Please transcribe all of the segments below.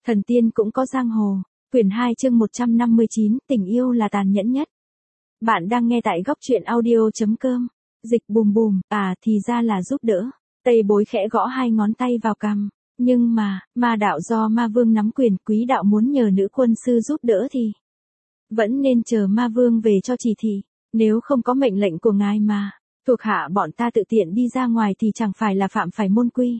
Thần tiên cũng có giang hồ. Quyển 2 chương 159, tình yêu là tàn nhẫn nhất. Bạn đang nghe tại góc truyện audio.com. Dịch bùm bùm, thì ra là giúp đỡ. Tây Bối khẽ gõ hai ngón tay vào cằm. Nhưng mà, ma đạo do ma vương nắm quyền, quý đạo muốn nhờ nữ quân sư giúp đỡ thì vẫn nên chờ ma vương về cho chỉ thị. Nếu không có mệnh lệnh của ngài mà thuộc hạ bọn ta tự tiện đi ra ngoài thì chẳng phải là phạm phải môn quy.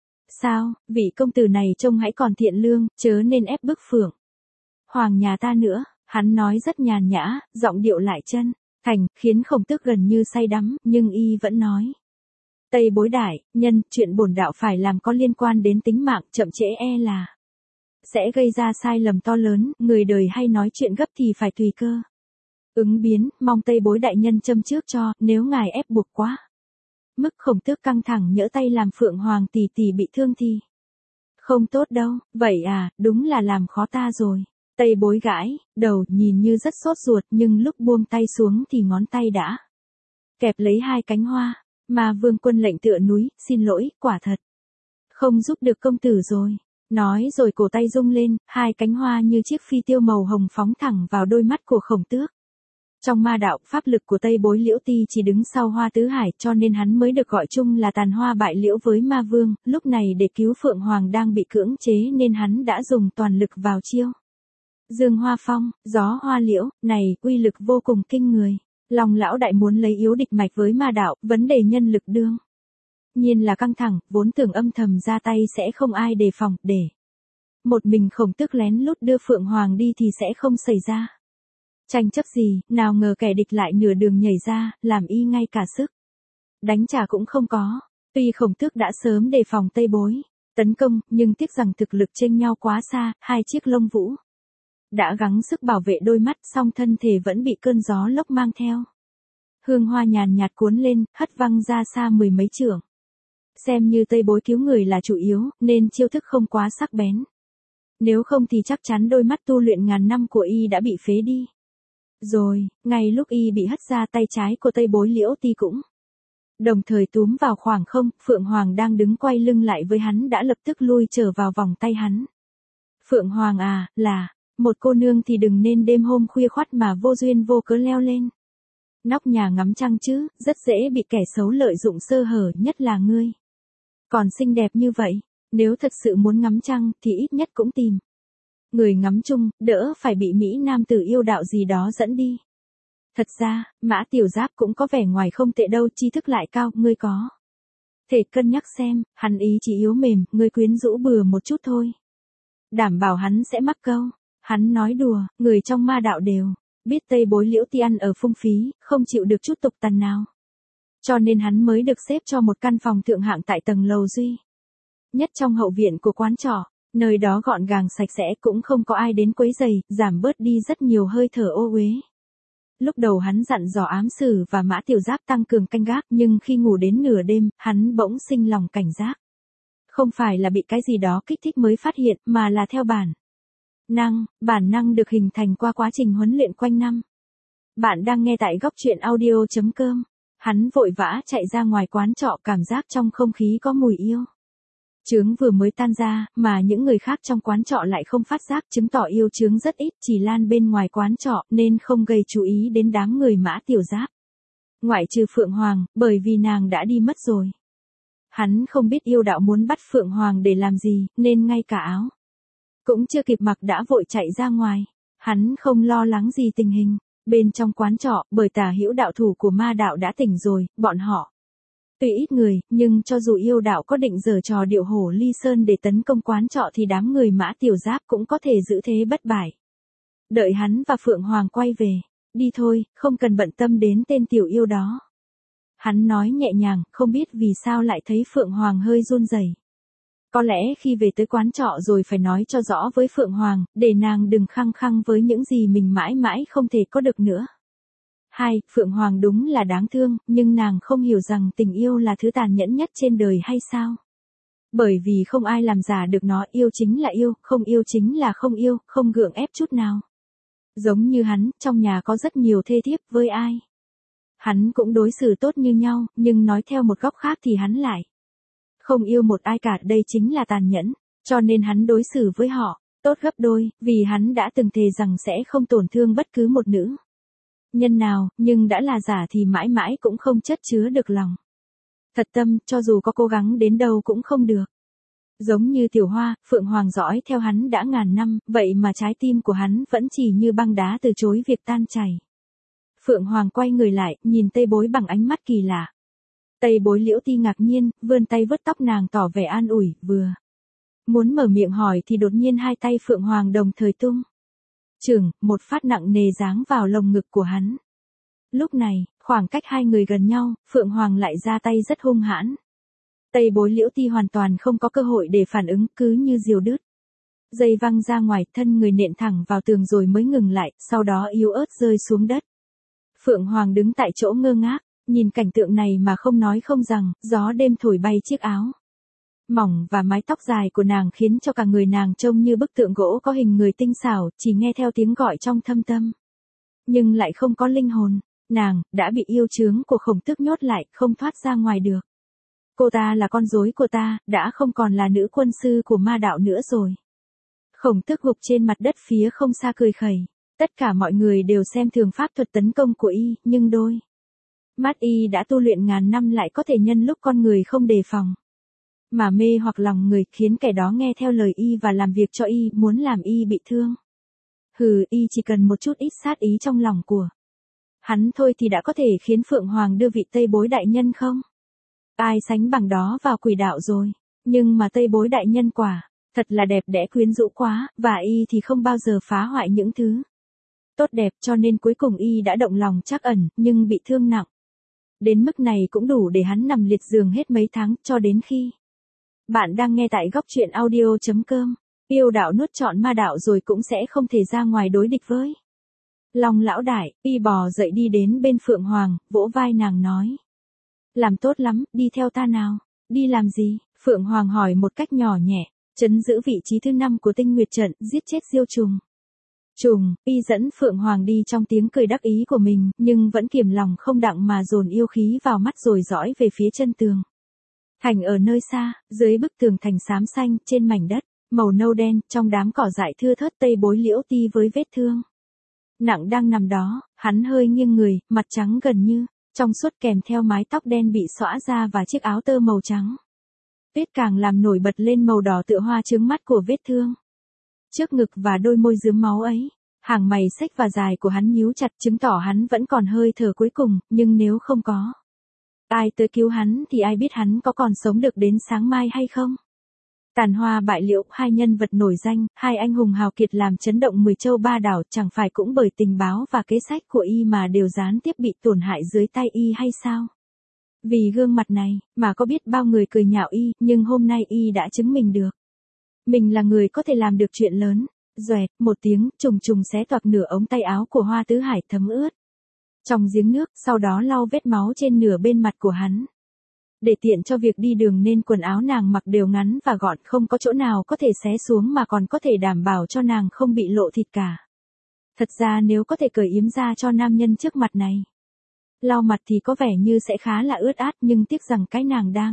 Sao, vị công tử này trông hãy còn thiện lương, chớ nên ép bức Phượng Hoàng nhà ta nữa. Hắn nói rất nhàn nhã, giọng điệu lại chân thành, khiến Khổng Tước gần như say đắm, nhưng y vẫn nói. Tây Bối đại nhân, chuyện bổn đạo phải làm có liên quan đến tính mạng, chậm trễ e là sẽ gây ra sai lầm to lớn, người đời hay nói chuyện gấp thì phải tùy cơ ứng biến, mong Tây Bối đại nhân châm trước cho, nếu ngài ép buộc quá mức. Khổng Tước căng thẳng nhỡ tay làm Phượng Hoàng tỷ tỷ bị thương thì không tốt đâu. Vậy đúng là làm khó ta rồi. Tây Bối gãi đầu, nhìn như rất sốt ruột, nhưng lúc buông tay xuống thì ngón tay đã kẹp lấy hai cánh hoa. Mà vương quân lệnh tựa núi, xin lỗi, quả thật không giúp được công tử rồi. Nói rồi cổ tay rung lên, hai cánh hoa như chiếc phi tiêu màu hồng phóng thẳng vào đôi mắt của Khổng Tước. Trong ma đạo, pháp lực của Tây Bối Liễu Ti chỉ đứng sau Hoa Tứ Hải, cho nên hắn mới được gọi chung là tàn hoa bại liễu với ma vương. Lúc này để cứu Phượng Hoàng đang bị cưỡng chế nên hắn đã dùng toàn lực vào chiêu Dương Hoa Phong, gió hoa liễu, này, uy lực vô cùng kinh người. Long lão đại muốn lấy yếu địch mạch với ma đạo, vấn đề nhân lực đương nhiên là căng thẳng, vốn tưởng âm thầm ra tay sẽ không ai đề phòng, để một mình Khổng Tước lén lút đưa Phượng Hoàng đi thì sẽ không xảy ra tranh chấp gì, nào ngờ kẻ địch lại nửa đường nhảy ra, làm y ngay cả sức đánh trả cũng không có. Tuy Khổng Tước đã sớm đề phòng Tây Bối tấn công, nhưng tiếc rằng thực lực chênh nhau quá xa, hai chiếc lông vũ đã gắng sức bảo vệ đôi mắt, song thân thể vẫn bị cơn gió lốc mang theo. Hương hoa nhàn nhạt cuốn lên, hất văng ra xa mười mấy trượng. Xem như Tây Bối cứu người là chủ yếu, nên chiêu thức không quá sắc bén. Nếu không thì chắc chắn đôi mắt tu luyện ngàn năm của y đã bị phế đi. Rồi, ngay lúc y bị hất ra, tay trái của Tây Bối Liễu Ti cũng đồng thời túm vào khoảng không. Phượng Hoàng đang đứng quay lưng lại với hắn đã lập tức lui trở vào vòng tay hắn. Phượng Hoàng là một cô nương thì đừng nên đêm hôm khuya khoắt mà vô duyên vô cớ leo lên nóc nhà ngắm trăng chứ, rất dễ bị kẻ xấu lợi dụng sơ hở, nhất là ngươi còn xinh đẹp như vậy. Nếu thật sự muốn ngắm trăng thì ít nhất cũng tìm người ngắm chung, đỡ phải bị mỹ nam tử yêu đạo gì đó dẫn đi. Thật ra, Mã Tiểu Giáp cũng có vẻ ngoài không tệ đâu, tri thức lại cao, ngươi có thể cân nhắc xem. Hắn ý chỉ yếu mềm, ngươi quyến rũ bừa một chút thôi, đảm bảo hắn sẽ mắc câu. Hắn nói đùa, người trong ma đạo đều biết Tây Bối Liễu Ti ăn ở phung phí, không chịu được chút tục tằn nào. Cho nên hắn mới được xếp cho một căn phòng thượng hạng tại tầng lầu duy nhất trong hậu viện của quán trọ. Nơi đó gọn gàng sạch sẽ, cũng không có ai đến quấy rầy, giảm bớt đi rất nhiều hơi thở ô uế. Lúc đầu hắn dặn dò Ám Sử và Mã Tiểu Giáp tăng cường canh gác, nhưng khi ngủ đến nửa đêm, hắn bỗng sinh lòng cảnh giác. Không phải là bị cái gì đó kích thích mới phát hiện, mà là theo bản năng được hình thành qua quá trình huấn luyện quanh năm. Bạn đang nghe tại góc truyện audio.com. Hắn vội vã chạy ra ngoài quán trọ, cảm giác trong không khí có mùi yêu chướng vừa mới tan ra, mà những người khác trong quán trọ lại không phát giác, chứng tỏ yêu chướng rất ít, chỉ lan bên ngoài quán trọ, nên không gây chú ý đến đám người Mã Tiểu Giáp. Ngoại trừ Phượng Hoàng, bởi vì nàng đã đi mất rồi. Hắn không biết yêu đạo muốn bắt Phượng Hoàng để làm gì, nên ngay cả áo cũng chưa kịp mặc đã vội chạy ra ngoài. Hắn không lo lắng gì tình hình bên trong quán trọ, bởi Tả Hữu đạo thủ của ma đạo đã tỉnh rồi. Bọn họ tuy ít người, nhưng cho dù yêu đạo có định giở trò điệu hổ ly sơn để tấn công quán trọ thì đám người Mã Tiểu Giáp cũng có thể giữ thế bất bại. Đợi hắn và Phượng Hoàng quay về. Đi thôi, không cần bận tâm đến tên tiểu yêu đó. Hắn nói nhẹ nhàng, không biết vì sao lại thấy Phượng Hoàng hơi run rẩy. Có lẽ khi về tới quán trọ rồi phải nói cho rõ với Phượng Hoàng, để nàng đừng khăng khăng với những gì mình mãi mãi không thể có được nữa. Phượng Hoàng đúng là đáng thương, nhưng nàng không hiểu rằng tình yêu là thứ tàn nhẫn nhất trên đời hay sao? Bởi vì không ai làm giả được nó, yêu chính là yêu, không yêu chính là không yêu, không gượng ép chút nào. Giống như hắn, trong nhà có rất nhiều thê thiếp, với ai hắn cũng đối xử tốt như nhau, nhưng nói theo một góc khác thì hắn lại không yêu một ai cả, đây chính là tàn nhẫn, cho nên hắn đối xử với họ tốt gấp đôi, vì hắn đã từng thề rằng sẽ không tổn thương bất cứ một nữ nhân nào, nhưng đã là giả thì mãi mãi cũng không chất chứa được lòng thật tâm, cho dù có cố gắng đến đâu cũng không được. Giống như Tiểu Hoa, Phượng Hoàng dõi theo hắn đã ngàn năm, vậy mà trái tim của hắn vẫn chỉ như băng đá từ chối việc tan chảy. Phượng Hoàng quay người lại, nhìn Tây Bối bằng ánh mắt kỳ lạ. Tây Bối Liễu Ti ngạc nhiên, vươn tay vuốt tóc nàng tỏ vẻ an ủi, vừa muốn mở miệng hỏi thì đột nhiên hai tay Phượng Hoàng đồng thời tung chưởng, một phát nặng nề giáng vào lồng ngực của hắn. Lúc này, khoảng cách hai người gần nhau, Phượng Hoàng lại ra tay rất hung hãn. Tây Bối Liễu Ti hoàn toàn không có cơ hội để phản ứng, cứ như diều đứt dây văng ra ngoài, thân người nện thẳng vào tường rồi mới ngừng lại, sau đó yếu ớt rơi xuống đất. Phượng Hoàng đứng tại chỗ ngơ ngác, nhìn cảnh tượng này mà không nói không rằng, gió đêm thổi bay chiếc áo mỏng và mái tóc dài của nàng khiến cho cả người nàng trông như bức tượng gỗ có hình người tinh xảo, chỉ nghe theo tiếng gọi trong thâm tâm. Nhưng lại không có linh hồn, nàng đã bị yêu chướng của Khổng Tước nhốt lại, không thoát ra ngoài được. Cô ta là con rối của ta, đã không còn là nữ quân sư của ma đạo nữa rồi. Khổng Tước gục trên mặt đất phía không xa cười khẩy. Tất cả mọi người đều xem thường pháp thuật tấn công của y, nhưng đôi mắt y đã tu luyện ngàn năm lại có thể nhân lúc con người không đề phòng mà mê hoặc lòng người, khiến kẻ đó nghe theo lời y và làm việc cho y, muốn làm y bị thương. Hừ, y chỉ cần một chút ít sát ý trong lòng của hắn thôi thì đã có thể khiến Phượng Hoàng đưa vị Tây Bối đại nhân không? Ai sánh bằng đó vào quỷ đạo rồi, nhưng mà Tây Bối đại nhân quả thật là đẹp đẽ quyến rũ quá, và y thì không bao giờ phá hoại những thứ tốt đẹp, cho nên cuối cùng y đã động lòng trắc ẩn, nhưng bị thương nặng. Đến mức này cũng đủ để hắn nằm liệt giường hết mấy tháng, cho đến khi bạn đang nghe tại góc truyện audio.com. Yêu đạo nuốt trọn ma đạo rồi cũng sẽ không thể ra ngoài đối địch với Long lão đại. Y bò dậy đi đến bên Phượng Hoàng, vỗ vai nàng nói. Làm tốt lắm, đi theo ta nào. Đi làm gì? Phượng Hoàng hỏi một cách nhỏ nhẹ. Trấn giữ vị trí thứ 5 của Tinh Nguyệt trận, giết chết Diêu Trùng. Y dẫn Phượng Hoàng đi trong tiếng cười đắc ý của mình, nhưng vẫn kiềm lòng không đặng mà dồn yêu khí vào mắt rồi dõi về phía chân tường thành ở nơi xa, dưới bức tường thành xám xanh, trên mảnh đất màu nâu đen, trong đám cỏ dại thưa thớt Tây Bối Liễu Ti với vết thương nặng đang nằm đó, hắn hơi nghiêng người, mặt trắng gần như trong suốt, kèm theo mái tóc đen bị xõa ra và chiếc áo tơ màu trắng tuyết càng làm nổi bật lên màu đỏ tựa hoa chướng mắt của vết thương trước ngực và đôi môi rướm máu ấy. Hàng mày xếch và dài của hắn nhíu chặt, chứng tỏ hắn vẫn còn hơi thở cuối cùng, nhưng nếu không có ai tới cứu hắn thì ai biết hắn có còn sống được đến sáng mai hay không. Tàn Hoa bại liễu, hai nhân vật nổi danh, hai anh hùng hào kiệt làm chấn động 10 châu 3 đảo, chẳng phải cũng bởi tình báo và kế sách của y mà đều gián tiếp bị tổn hại dưới tay y hay sao? Vì gương mặt này, mà có biết bao người cười nhạo y, nhưng hôm nay y đã chứng minh được mình là người có thể làm được chuyện lớn. Doẹt, một tiếng, trùng xé toạc nửa ống tay áo của Hoa Tứ Hải thấm ướt trong giếng nước, sau đó lau vết máu trên nửa bên mặt của hắn. Để tiện cho việc đi đường nên quần áo nàng mặc đều ngắn và gọn, không có chỗ nào có thể xé xuống mà còn có thể đảm bảo cho nàng không bị lộ thịt cả. Thật ra nếu có thể cởi yếm ra cho nam nhân trước mặt này, lau mặt thì có vẻ như sẽ khá là ướt át, nhưng tiếc rằng cái nàng đang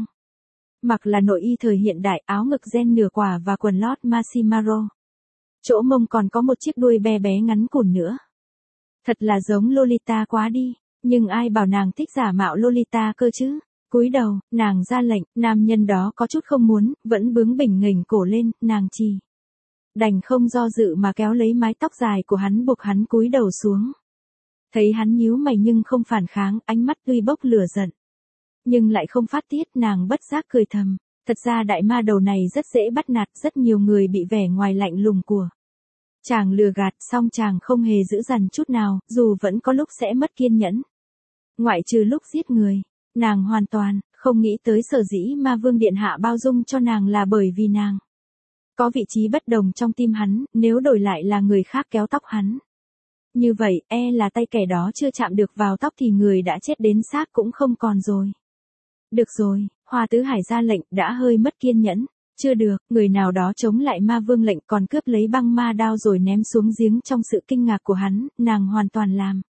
mặc là nội y thời hiện đại, áo ngực ren nửa quả và quần lót Masimaro. Chỗ mông còn có một chiếc đuôi bé bé ngắn cùn nữa. Thật là giống Lolita quá đi, nhưng ai bảo nàng thích giả mạo Lolita cơ chứ? Cúi đầu, nàng ra lệnh, nam nhân đó có chút không muốn, vẫn bướng bỉnh nghềnh cổ lên, nàng chỉ đành không do dự mà kéo lấy mái tóc dài của hắn buộc hắn cúi đầu xuống. Thấy hắn nhíu mày nhưng không phản kháng, ánh mắt tuy bốc lửa giận, nhưng lại không phát tiết, nàng bất giác cười thầm. Thật ra đại ma đầu này rất dễ bắt nạt, rất nhiều người bị vẻ ngoài lạnh lùng của chàng lừa gạt, song chàng không hề giữ dằn chút nào, dù vẫn có lúc sẽ mất kiên nhẫn. Ngoại trừ lúc giết người, nàng hoàn toàn không nghĩ tới sở dĩ ma vương điện hạ bao dung cho nàng là bởi vì nàng có vị trí bất đồng trong tim hắn, nếu đổi lại là người khác kéo tóc hắn. Như vậy, là tay kẻ đó chưa chạm được vào tóc thì người đã chết đến xác cũng không còn rồi. Được rồi, Hoa Tứ Hải ra lệnh, đã hơi mất kiên nhẫn. Chưa được, người nào đó chống lại ma vương lệnh còn cướp lấy băng ma đao rồi ném xuống giếng. Trong sự kinh ngạc của hắn, nàng hoàn toàn làm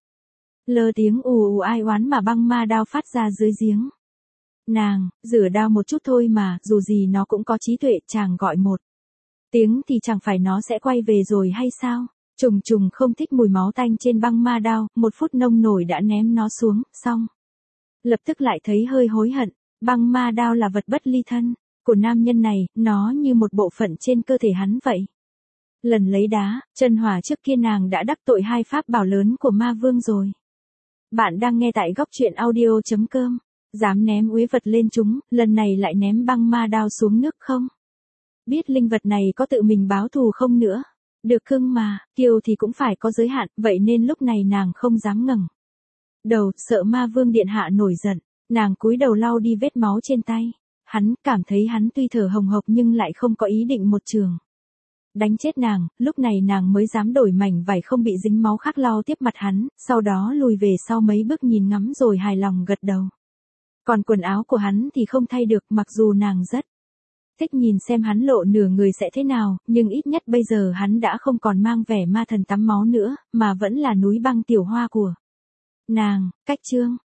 lơ tiếng ù ai oán mà băng ma đao phát ra dưới giếng. Nàng, rửa đao một chút thôi mà, dù gì nó cũng có trí tuệ, chàng gọi một Tiếng thì chẳng phải nó sẽ quay về rồi hay sao? Trùng trùng không thích mùi máu tanh trên băng ma đao, một phút nông nổi đã ném nó xuống, xong. Lập tức lại thấy hơi hối hận, băng ma đao là vật bất ly thân của nam nhân này, nó như một bộ phận trên cơ thể hắn vậy. Lần lấy đá, chân hỏa trước kia nàng đã đắc tội hai pháp bảo lớn của ma vương rồi. Bạn đang nghe tại góc truyện audio.com. Dám ném uế vật lên chúng, lần này lại ném băng ma đao xuống nước không? Biết linh vật này có tự mình báo thù không nữa? Được cưng mà, kiều thì cũng phải có giới hạn, vậy nên lúc này nàng không dám ngẩng đầu, sợ ma vương điện hạ nổi giận. Nàng cúi đầu lau đi vết máu trên tay. Hắn cảm thấy hắn tuy thở hồng hộc nhưng lại không có ý định một trường đánh chết nàng, lúc này nàng mới dám đổi mảnh vải không bị dính máu khác lau tiếp mặt hắn, sau đó lùi về sau mấy bước nhìn ngắm rồi hài lòng gật đầu. Còn quần áo của hắn thì không thay được, mặc dù nàng rất thích nhìn xem hắn lộ nửa người sẽ thế nào, nhưng ít nhất bây giờ hắn đã không còn mang vẻ ma thần tắm máu nữa, mà vẫn là núi băng tiểu hoa của nàng. Cách chương